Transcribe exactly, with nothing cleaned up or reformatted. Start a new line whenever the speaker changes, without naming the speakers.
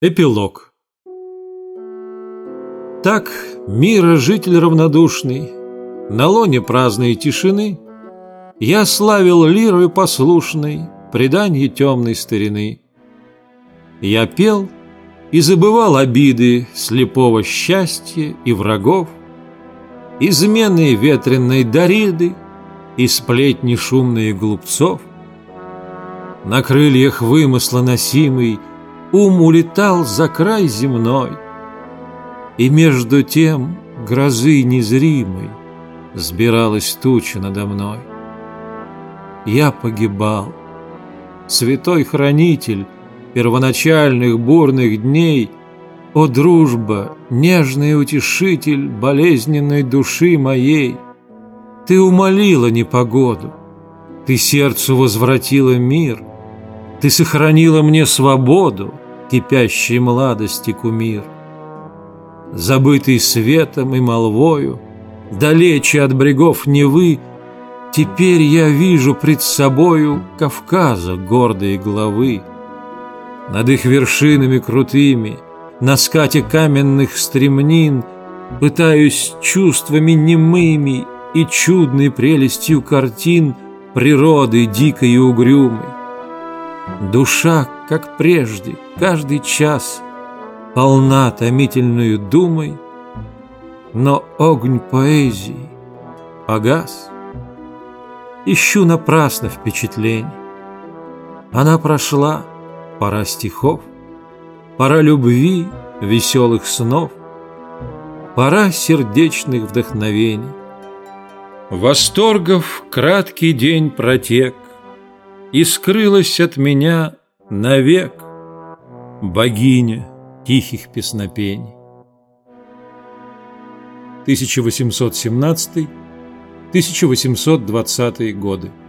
Эпилог. Так мира житель равнодушный, на лоне праздной тишины я славил лирою послушной преданье темной старины. Я пел и забывал обиды слепого счастья и врагов, измены ветреной Дариды и сплетни шумные глупцов. На крыльях вымысла носимый ум улетал за край земной, и между тем грозы незримой сбиралась туча надо мной. Я погибал, святой хранитель первоначальных бурных дней, о дружба, нежный утешитель болезненной души моей! Ты умолила непогоду, ты сердцу возвратила мир, ты сохранила мне свободу, кипящей младости кумир. Забытый светом и молвою, далече от брегов Невы, теперь я вижу пред собою Кавказа гордые главы. Над их вершинами крутыми, на скате каменных стремнин, пытаюсь чувствами немыми и чудной прелестью картин природы дикой и угрюмой. Душа, как прежде, каждый час полна томительную думой, но огонь поэзии погас. Ищу напрасно впечатлений. Она прошла, пора стихов, пора любви, веселых снов, пора сердечных вдохновений. Восторгов краткий день протек, и скрылась от меня навек богиня тихих песнопений. тысяча восемьсот семнадцатый — тысяча восемьсот двадцатые годы.